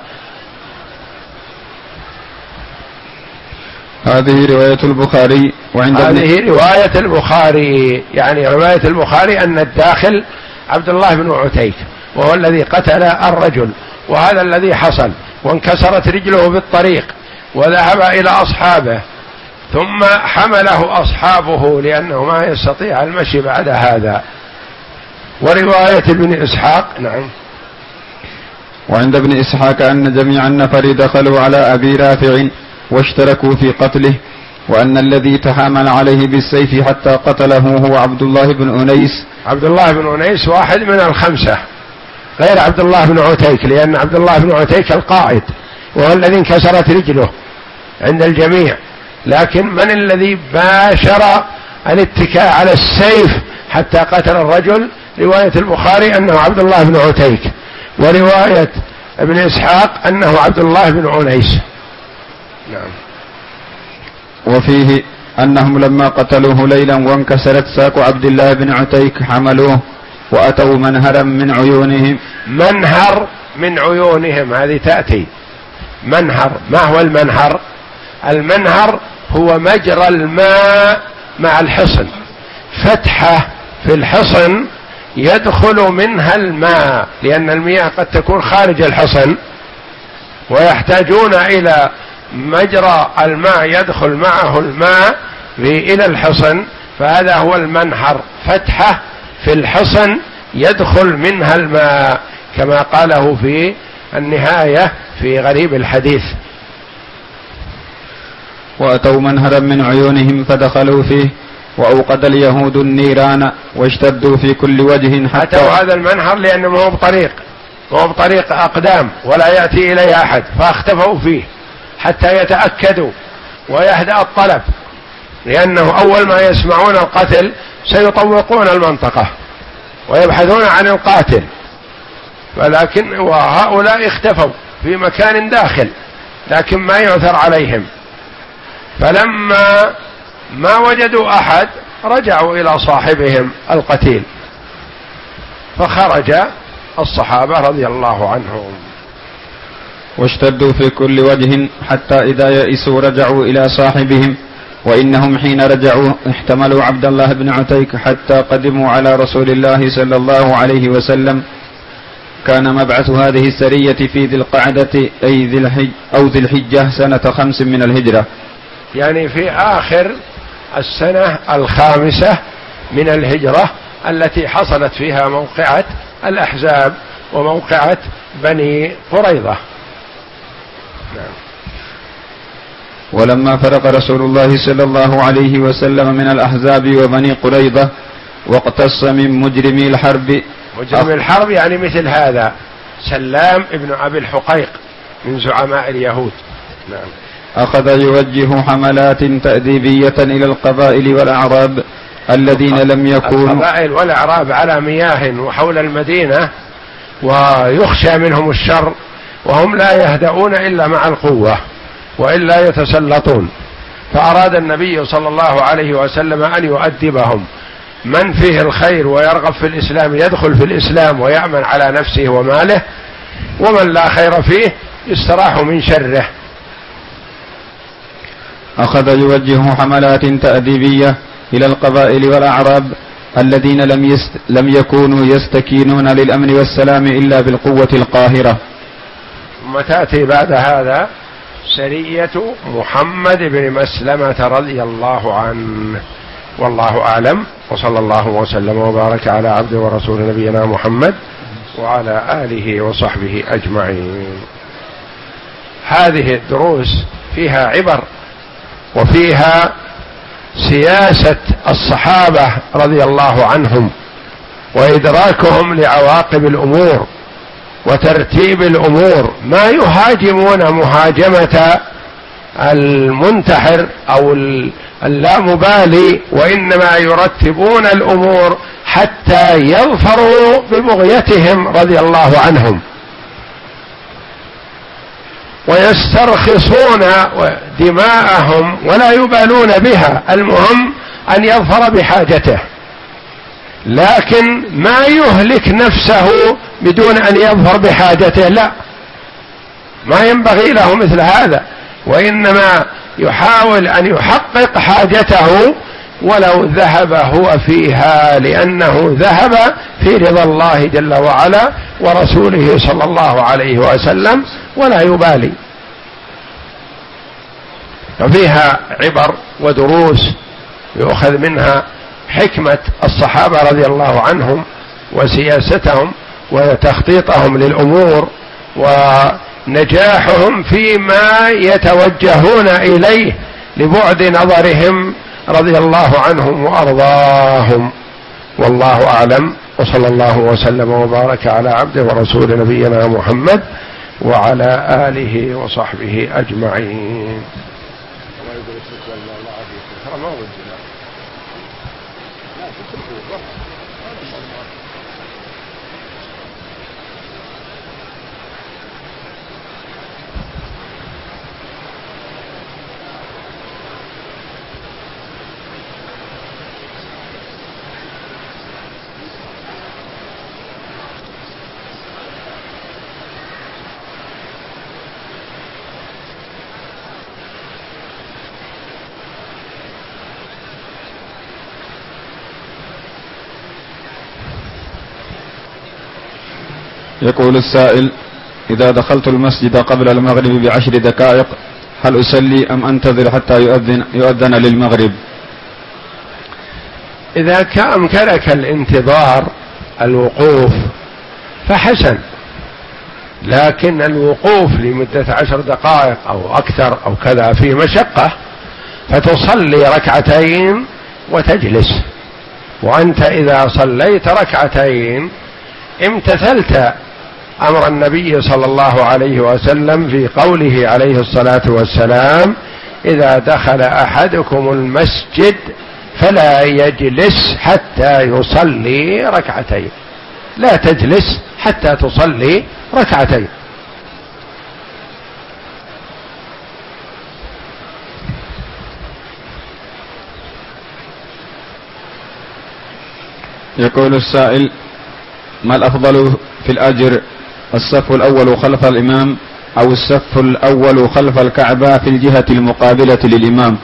هذه رواية البخاري. وعند هذه رواية البخاري، يعني رواية البخاري أن الداخل عبد الله بن عتيك وهو الذي قتل الرجل، وهذا الذي حصل، وانكسرت رجله بالطريق وذهب إلى أصحابه ثم حمله أصحابه لأنه ما يستطيع المشي بعد هذا. ورواية ابن إسحاق. نعم. وعند ابن إسحاق أن جميع النفر دخلوا على أبي رافع واشتركوا في قتله، وأن الذي تحامل عليه بالسيف حتى قتله هو عبد الله بن أنيس. عبد الله بن أنيس واحد من الخمسة غير عبد الله بن عتيك، لأن عبد الله بن عتيك القائد وهو الذي انكسرت رجله عند الجميع، لكن من الذي باشر الاتكاء على السيف حتى قتل الرجل؟ رواية البخاري أنه عبد الله بن عتيك، ورواية ابن إسحاق أنه عبد الله بن أنيس. نعم. وفيه أنهم لما قتلوه ليلا وانكسرت ساق عبد الله بن عتيك حملوه وأتوا منهرا من عيونهم. منهر من عيونهم هذه تأتي. منهر، ما هو المنهر؟ المنهر هو مجرى الماء مع الحصن، فتحة في الحصن يدخل منها الماء، لأن المياه قد تكون خارج الحصن ويحتاجون إلى مجرى الماء يدخل معه الماء إلى الحصن، فهذا هو المنهر، فتحة في الحصن يدخل منها الماء، كما قاله في النهاية في غريب الحديث. وأتوا منهرا من عيونهم فدخلوا فيه وأوقد اليهود النيران واشتدوا في كل وجه حتى أتوا هذا المنهر لأنه ما هو بطريق، ما هو بطريق أقدام ولا يأتي إليه أحد، فاختفوا فيه حتى يتأكدوا ويهدأ الطلب، لأنه أول ما يسمعون القتل سيطوقون المنطقة ويبحثون عن القاتل، ولكن وهؤلاء اختفوا في مكان داخل لكن ما يؤثر عليهم، فلما ما وجدوا أحد رجعوا إلى صاحبهم القتيل، فخرج الصحابة رضي الله عنهم. واشتدوا في كل وجه حتى إذا يئسوا رجعوا إلى صاحبهم، وإنهم حين رجعوا احتملوا عبد الله بن عتيك حتى قدموا على رسول الله صلى الله عليه وسلم. كان مبعث هذه السرية في ذي القعدة أي ذي الحج أو ذي الحجة سنة خمس من الهجرة، يعني في آخر السنة الخامسة من الهجرة التي حصلت فيها موقعة الأحزاب وموقعة بني قريظة. نعم. ولما فرق رسول الله صلى الله عليه وسلم من الأحزاب وبني قريظة واقتص من مجرمي الحرب. مجرم الحرب يعني مثل هذا سلام ابن أبي الحقيق من زعماء اليهود. نعم. أخذ يوجه حملات تأديبية إلى القبائل والأعراب الذين لم يكونوا القبائل والأعراب على مياه وحول المدينة ويخشى منهم الشر، وهم لا يهدؤون إلا مع القوة وإلا يتسلطون، فأراد النبي صلى الله عليه وسلم أن يؤدبهم. من فيه الخير ويرغب في الإسلام يدخل في الإسلام ويأمن على نفسه وماله، ومن لا خير فيه يستراح من شره. أخذ يوجه حملات تأديبية إلى القبائل والأعراب الذين لم, يست... لم يكونوا يستكينون للأمن والسلام إلا بالقوة القاهرة. ثم تأتي بعد هذا سرية محمد بن مسلمة رضي الله عنه، والله أعلم، وصلى الله وسلم وبارك على عبده ورسول نبينا محمد وعلى آله وصحبه أجمعين. هذه الدروس فيها عبر وفيها سياسة الصحابة رضي الله عنهم وإدراكهم لعواقب الأمور وترتيب الأمور، ما يهاجمون مهاجمة المنتحر أو اللامبالي، وإنما يرتبون الأمور حتى يظفروا ببغيتهم رضي الله عنهم ويسترخصون دماءهم ولا يبالون بها، المهم أن يظفر بحاجته، لكن ما يهلك نفسه بدون أن يظفر بحاجته، لا، ما ينبغي له مثل هذا، وإنما يحاول أن يحقق حاجته ولو ذهب هو فيها، لأنه ذهب في رضا الله جل وعلا ورسوله صلى الله عليه وسلم ولا يبالي. ففيها عبر ودروس يؤخذ منها حكمة الصحابة رضي الله عنهم وسياستهم وتخطيطهم للأمور ونجاحهم فيما يتوجهون إليه لبعد نظرهم رضي الله عنهم وأرضاهم. والله أعلم، وصلى الله وسلم وبارك على عبده ورسول نبينا محمد وعلى آله وصحبه أجمعين. يقول السائل: إذا دخلت المسجد قبل المغرب بعشر دقائق هل أصلي أم أنتظر حتى يؤذن, يؤذن للمغرب؟ إذا أمكنك الانتظار الوقوف فحسن، لكن الوقوف لمدة عشر دقائق أو أكثر أو كذا فيه مشقة، فتصلي ركعتين وتجلس. وأنت إذا صليت ركعتين امتثلت أمر النبي صلى الله عليه وسلم في قوله عليه الصلاة والسلام: إذا دخل أحدكم المسجد فلا يجلس حتى يصلي ركعتين. لا تجلس حتى تصلي ركعتين. يقول السائل: ما الأفضل في الأجر، الصف الأول خلف الإمام أو الصف الأول خلف الكعبة في الجهة المقابلة للإمام؟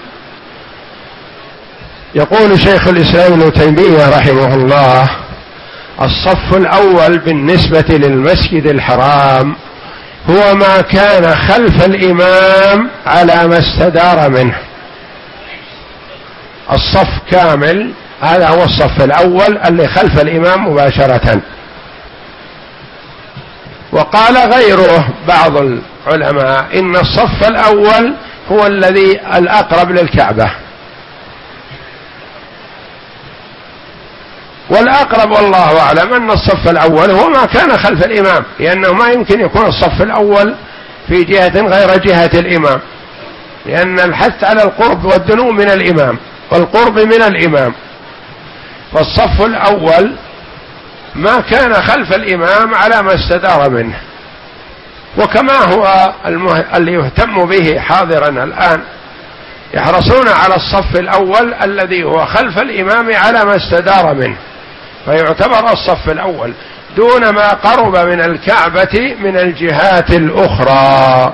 يقول شيخ الإسلام ابن تيمية رحمه الله: الصف الأول بالنسبة للمسجد الحرام هو ما كان خلف الإمام على ما استدار منه. الصف كامل هذا هو الصف الأول اللي خلف الإمام مباشرة. وقال غيره بعض العلماء إن الصف الأول هو الذي الأقرب للكعبة، والأقرب والله أعلم أن الصف الأول هو ما كان خلف الإمام، لأنه ما يمكن يكون الصف الأول في جهة غير جهة الإمام، لأن الحث على القرب والدنو من الإمام والقرب من الإمام. فالصف الأول ما كان خلف الإمام على ما استدار منه. وكما هو المه... اللي يهتم به حاضرا الآن يحرصون على الصف الأول الذي هو خلف الإمام على ما استدار منه، فيعتبر الصف الأول دون ما قرب من الكعبة من الجهات الأخرى.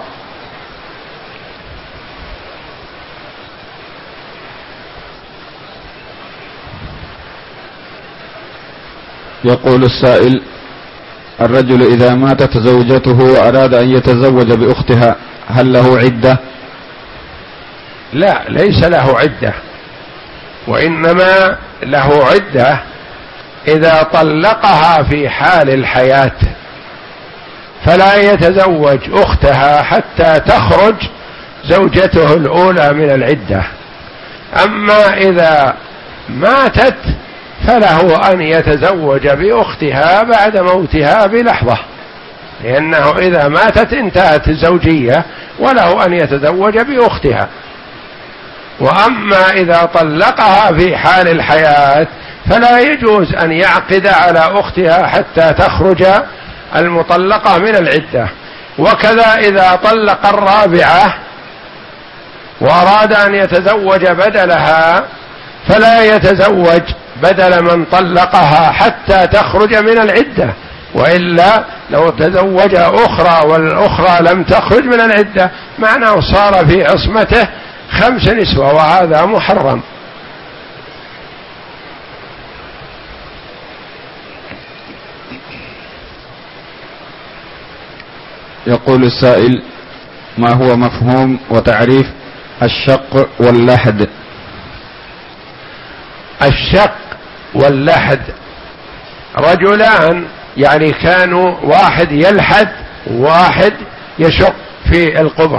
يقول السائل: الرجل إذا ماتت زوجته وأراد أن يتزوج بأختها هل له عدة؟ لا، ليس له عدة، وإنما له عدة إذا طلقها في حال الحياة، فلا يتزوج أختها حتى تخرج زوجته الأولى من العدة. أما إذا ماتت فله أن يتزوج بأختها بعد موتها بلحظة، لأنه إذا ماتت انتهت الزوجية وله أن يتزوج بأختها. وأما إذا طلقها في حال الحياة فلا يجوز أن يعقد على أختها حتى تخرج المطلقة من العدة. وكذا إذا طلق الرابعة وأراد أن يتزوج بدلها فلا يتزوج بدل من طلقها حتى تخرج من العدة، وإلا لو تزوج أخرى والأخرى لم تخرج من العدة معناه صار في عصمته خمس نسوة، وهذا محرم. يقول السائل: ما هو مفهوم وتعريف الشق واللحد؟ الشق واللحد رجلان، يعني كانوا واحد يلحد وواحد يشق في القبر،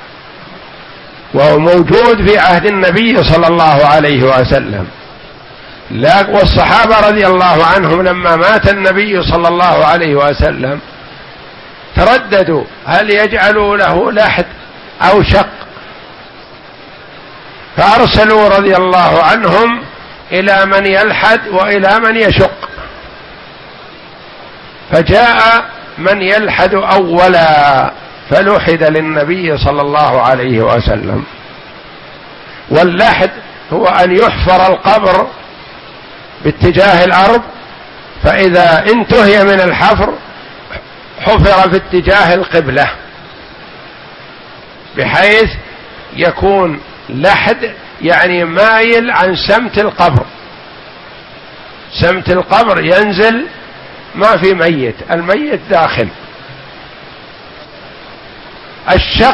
وهو موجود في عهد النبي صلى الله عليه وسلم. والصحابة رضي الله عنهم لما مات النبي صلى الله عليه وسلم ترددوا هل يجعلوا له لحد أو شق، فأرسلوا رضي الله عنهم إلى من يلحد وإلى من يشق، فجاء من يلحد أولا فلحد للنبي صلى الله عليه وسلم. واللحد هو أن يحفر القبر باتجاه الأرض، فإذا انتهي من الحفر حفر في اتجاه القبلة بحيث يكون لحد يعني مايل عن سمت القبر. سمت القبر ينزل ما في ميت، الميت داخل. الشق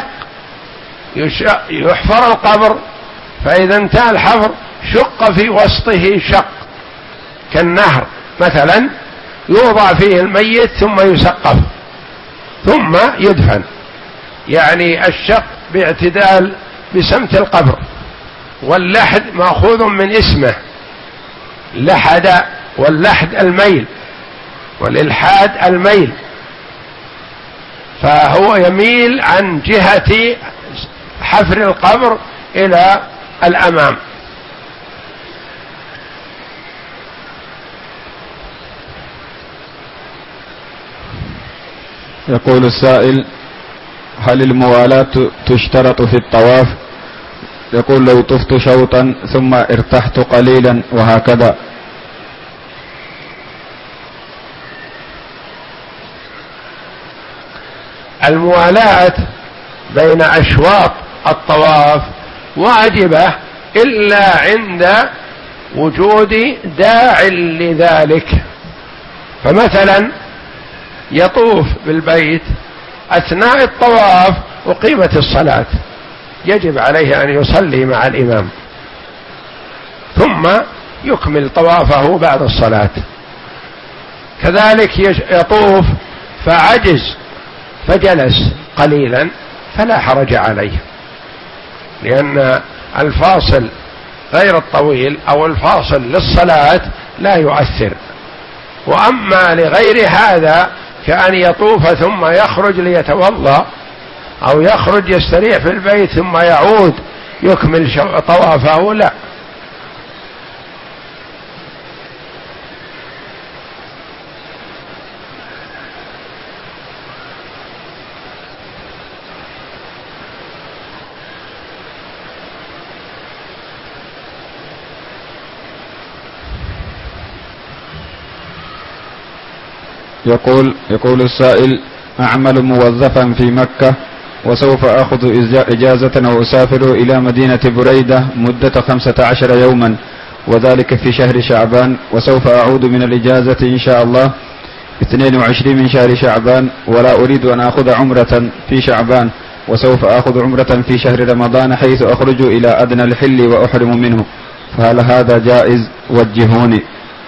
يحفر القبر، فإذا انتهى الحفر شق في وسطه شق كالنهر مثلا، يوضع فيه الميت ثم يسقف ثم يدفن. يعني الشق باعتدال بسمت القبر، واللحد مأخوذ من اسمه لحد، واللحد الميل، والإلحاد الميل، فهو يميل عن جهة حفر القبر إلى الأمام. يقول السائل: هل الموالاة تشترط في الطواف؟ يقول: لو طفت شوطا ثم ارتحت قليلا وهكذا. الموالاة بين أشواط الطواف واجبة إلا عند وجود داع لذلك. فمثلا يطوف بالبيت أثناء الطواف أقيمت الصلاة، يجب عليه أن يصلي مع الإمام ثم يكمل طوافه بعد الصلاة. كذلك يطوف فعجز فجلس قليلا فلا حرج عليه، لأن الفاصل غير الطويل أو الفاصل للصلاة لا يؤثر. وأما لغير هذا كأن يطوف ثم يخرج ليتوضأ، أو يخرج يستريح في البيت ثم يعود يكمل طوافه، لا. يقول يقول السائل: أعمل موظفا في مكة وسوف أخذ إجازة وأسافر إلى مدينة بريدة مدة خمسة عشر يوما، وذلك في شهر شعبان، وسوف أعود من الإجازة إن شاء الله اثنين وعشرين من شهر شعبان، ولا أريد أن أخذ عمرة في شعبان، وسوف أخذ عمرة في شهر رمضان حيث أخرج إلى أدنى الحل وأحرم منه، فهل هذا جائز؟ وجهوني.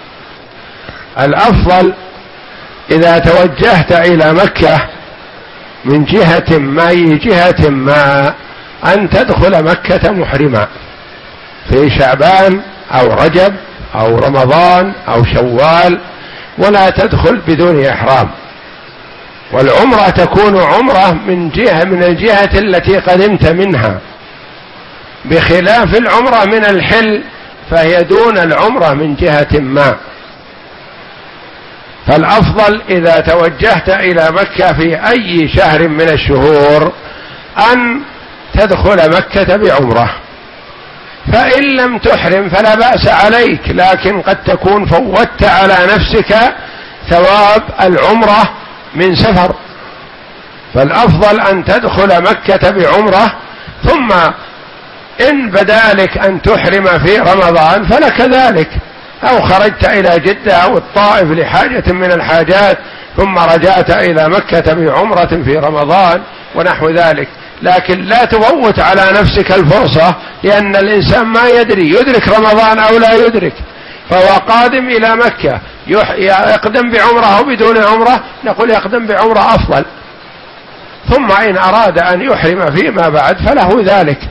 الأفضل إذا توجهت إلى مكة من جهة ما أي جهة ما أن تدخل مكة محرما في شعبان أو رجب أو رمضان أو شوال، ولا تدخل بدون إحرام. والعمرة تكون عمرة من جهة من الجهة التي قدمت منها، بخلاف العمرة من الحل فهي دون العمرة من جهة ما. فالأفضل إذا توجهت إلى مكة في أي شهر من الشهور أن تدخل مكة بعمرة، فإن لم تحرم فلا بأس عليك، لكن قد تكون فوتت على نفسك ثواب العمرة من سفر. فالأفضل أن تدخل مكة بعمرة، ثم إن بدا لك أن تحرم في رمضان فلك ذلك، أو خرجت إلى جدة أو الطائف لحاجة من الحاجات ثم رجعت إلى مكة بعمرة في رمضان ونحو ذلك. لكن لا تفوت على نفسك الفرصة، لأن الإنسان ما يدري يدرك رمضان أو لا يدرك، فهو قادم إلى مكة يقدم بعمرة أو بدون عمرة، نقول يقدم بعمرة أفضل، ثم إن أراد أن يحرم فيما بعد فله ذلك.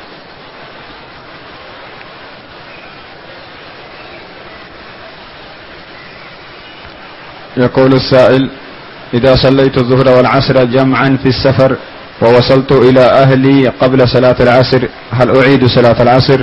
يقول السائل: إذا صليت الظهر والعصر جمعا في السفر ووصلت إلى أهلي قبل صلاة العصر، هل أعيد صلاة العصر؟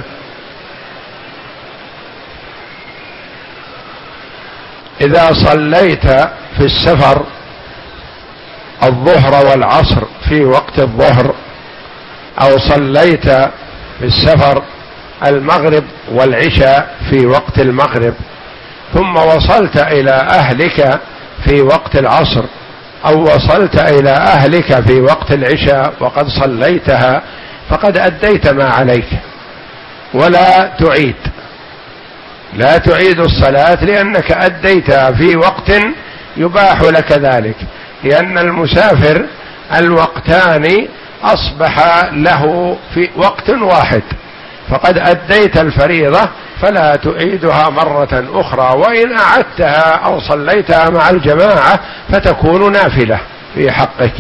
إذا صليت في السفر الظهر والعصر في وقت الظهر، أو صليت في السفر المغرب والعشاء في وقت المغرب، ثم وصلت إلى أهلك في وقت العصر، أو وصلت إلى أهلك في وقت العشاء وقد صليتها، فقد أديت ما عليك، ولا تعيد لا تعيد الصلاة، لأنك أديتها في وقت يباح لك ذلك، لأن المسافر الوقتان أصبح له في وقت واحد، فقد أديت الفريضة فلا تعيدها مرة أخرى، وإن أعدتها أو صليتها مع الجماعة فتكون نافلة في حقك.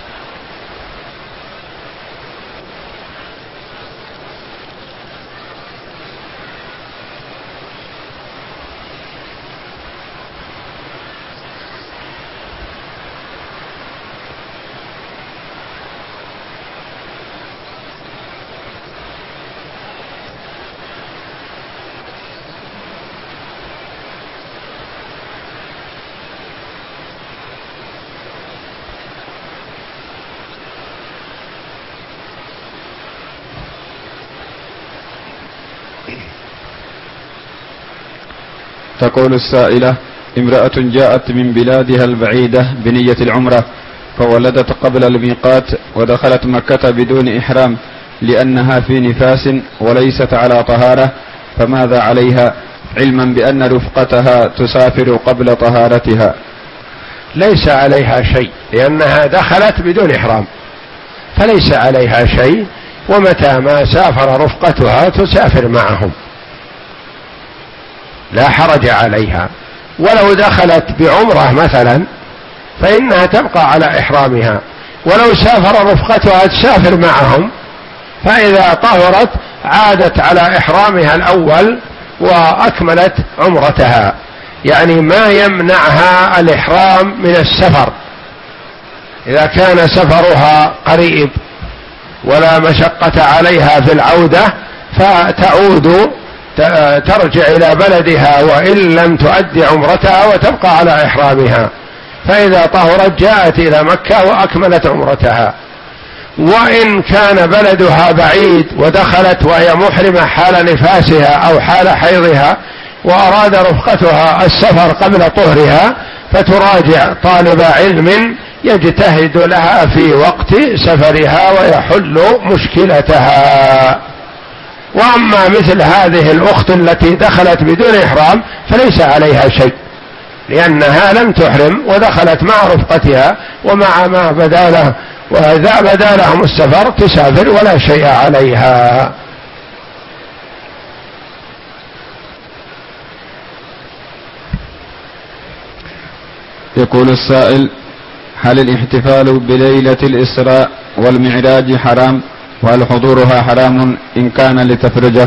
تقول السائلة: امرأة جاءت من بلادها البعيدة بنية العمرة فولدت قبل الميقات ودخلت مكة بدون إحرام لأنها في نفاس وليست على طهارة، فماذا عليها علما بأن رفقتها تسافر قبل طهارتها؟ ليس عليها شيء، لأنها دخلت بدون إحرام فليس عليها شيء، ومتى ما سافر رفقتها تسافر معهم لا حرج عليها. ولو دخلت بعمرة مثلا فإنها تبقى على إحرامها، ولو سافر رفقتها تسافر معهم، فإذا طهرت عادت على إحرامها الأول وأكملت عمرتها. يعني ما يمنعها الإحرام من السفر إذا كان سفرها قريب ولا مشقة عليها في العودة، فتعود ترجع إلى بلدها وإن لم تؤدي عمرتها وتبقى على إحرامها، فإذا طهرت جاءت إلى مكة وأكملت عمرتها. وإن كان بلدها بعيد ودخلت وهي محرمة حال نفاسها أو حال حيضها وأراد رفقتها السفر قبل طهرها، فتراجع طالب علم يجتهد لها في وقت سفرها ويحل مشكلتها. وأما مثل هذه الأخت التي دخلت بدون إحرام فليس عليها شيء، لأنها لم تحرم ودخلت مع رفقتها ومع ما بدا له، وإذا بدا لهم السفر تسافر ولا شيء عليها. يقول السائل: هل الاحتفال بليلة الإسراء والمعراج حرام؟ وهل حضورها حرام إن كان لتفرجه؟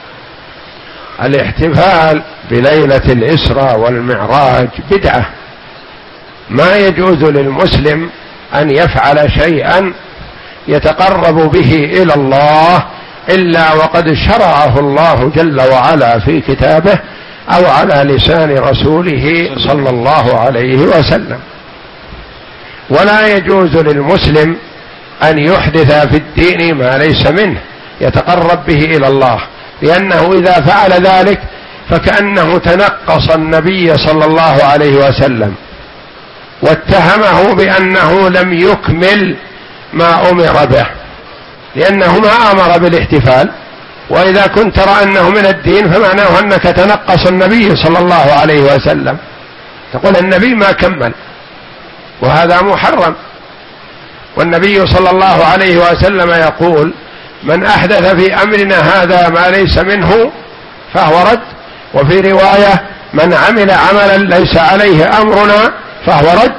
الاحتفال بليلة الإسراء والمعراج بدعة، ما يجوز للمسلم أن يفعل شيئا يتقرب به إلى الله إلا وقد شرعه الله جل وعلا في كتابه أو على لسان رسوله صلى الله عليه وسلم. ولا يجوز للمسلم أن يحدث في الدين ما ليس منه يتقرب به إلى الله، لأنه إذا فعل ذلك فكأنه تنقص النبي صلى الله عليه وسلم واتهمه بأنه لم يكمل ما أمر به، لأنه ما أمر بالاحتفال. وإذا كنت ترى أنه من الدين فمعناه أنك تنقص النبي صلى الله عليه وسلم، تقول النبي ما كمل، وهذا محرم. والنبي صلى الله عليه وسلم يقول: من أحدث في أمرنا هذا ما ليس منه فهو رد. وفي رواية: من عمل عملا ليس عليه أمرنا فهو رد.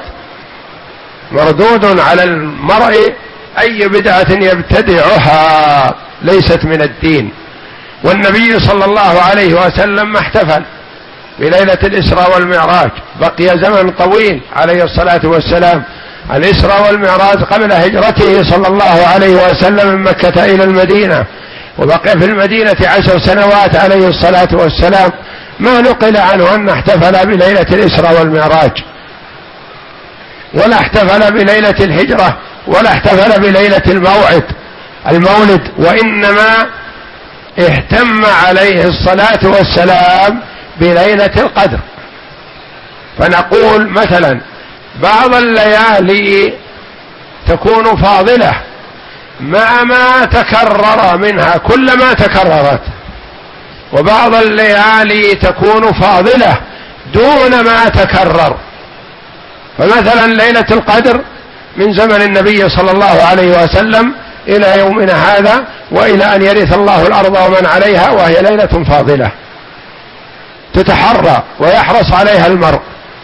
مردود على المرء أي بدعة يبتدعها ليست من الدين. والنبي صلى الله عليه وسلم ما احتفل بليلة الإسراء والمعراج، بقي زمن طويل عليه الصلاة والسلام. الإسراء والمعراج قبل هجرته صلى الله عليه وسلم من مكة إلى المدينة، وبقي في المدينة عشر سنوات عليه الصلاة والسلام، ما نقل عنه أن احتفل بليلة الإسراء والمعراج، ولا احتفل بليلة الهجرة، ولا احتفل بليلة الموعد المولد، وإنما اهتم عليه الصلاة والسلام بليلة القدر. فنقول مثلا بعض الليالي تكون فاضلة مع ما تكرر منها كلما تكررت، وبعض الليالي تكون فاضلة دون ما تكرر فمثلا ليلة القدر من زمن النبي صلى الله عليه وسلم إلى يومنا هذا وإلى أن يرث الله الأرض ومن عليها، وهي ليلة فاضلة تتحرى ويحرص عليها المرء.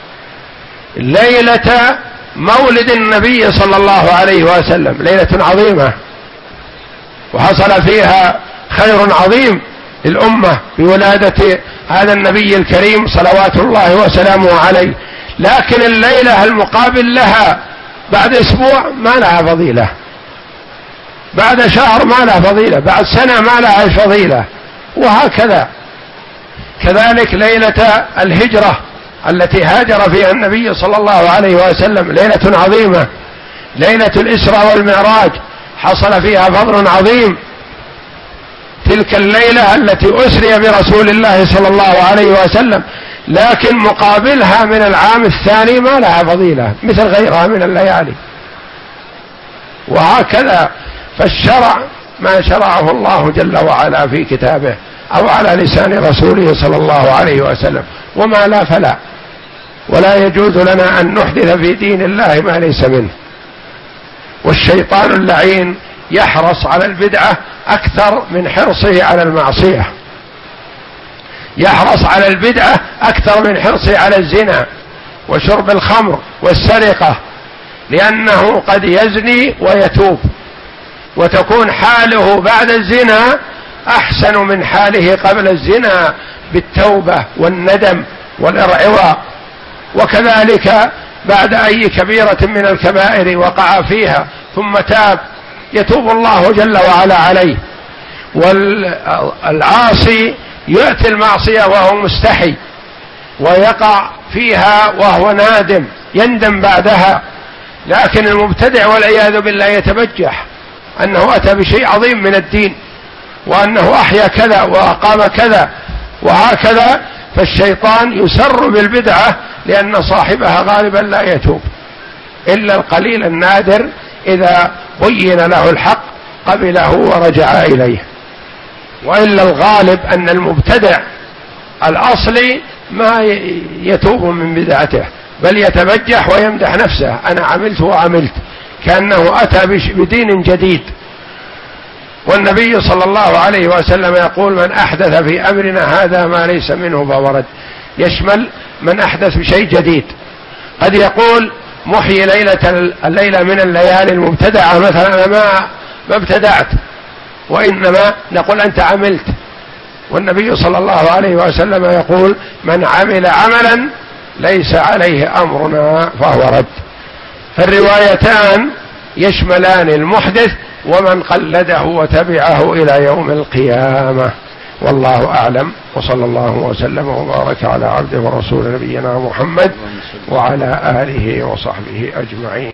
ليلة مولد النبي صلى الله عليه وسلم ليلة عظيمة، وحصل فيها خير عظيم للأمة بولادة هذا النبي الكريم صلوات الله وسلامه عليه. لكن الليلة المقابل لها بعد أسبوع ما لها فضيلة، بعد شهر ما لها فضيلة، بعد سنة ما لها فضيلة، وهكذا. كذلك ليلة الهجرة التي هاجر فيها النبي صلى الله عليه وسلم ليلة عظيمة. ليلة الإسراء والمعراج حصل فيها فضل عظيم. تلك الليلة التي أسري برسول الله صلى الله عليه وسلم، لكن مقابلها من العام الثاني ما لها فضيلة مثل غيرها من الليالي، وهكذا. فالشرع ما شرعه الله جل وعلا في كتابه أو على لسان رسوله صلى الله عليه وسلم، وما لا فلا. ولا يجوز لنا أن نحدث في دين الله ما ليس منه. والشيطان اللعين يحرص على البدعة أكثر من حرصه على المعصية، يحرص على البدعة أكثر من حرصه على الزنا وشرب الخمر والسرقة، لأنه قد يزني ويتوب، وتكون حاله بعد الزنا أحسن من حاله قبل الزنا بالتوبة والندم والإرعواء. وكذلك بعد أي كبيرة من الكبائر وقع فيها ثم تاب يتوب الله جل وعلا عليه. والعاصي يأتي المعصية وهو مستحي ويقع فيها وهو نادم يندم بعدها. لكن المبتدع والعياذ بالله يتبجح أنه أتى بشيء عظيم من الدين، وأنه أحيا كذا وأقام كذا وهكذا. فالشيطان يسر بالبدعة لأن صاحبها غالبا لا يتوب إلا القليل النادر، إذا بين له الحق قبله ورجع إليه. وإلا الغالب أن المبتدع الأصلي ما يتوب من بدعته، بل يتبجح ويمدح نفسه، أنا عملت وعملت، كأنه أتى بدين جديد. والنبي صلى الله عليه وسلم يقول: من أحدث في أمرنا هذا ما ليس منه فهو رد. يشمل من أحدث بشيء جديد. قد يقول محيي ليلة الليلة من الليالي المبتدعة مثلا، أنا ما ما ابتدعت، وإنما نقول أنت عملت. والنبي صلى الله عليه وسلم يقول: من عمل عملا ليس عليه أمرنا فهو رد. فالروايتان يشملان المحدث ومن قلده وتبعه إلى يوم القيامة. والله أعلم، وصلى الله وسلم وبارك على عبده ورسول نبينا محمد وعلى آله وصحبه أجمعين.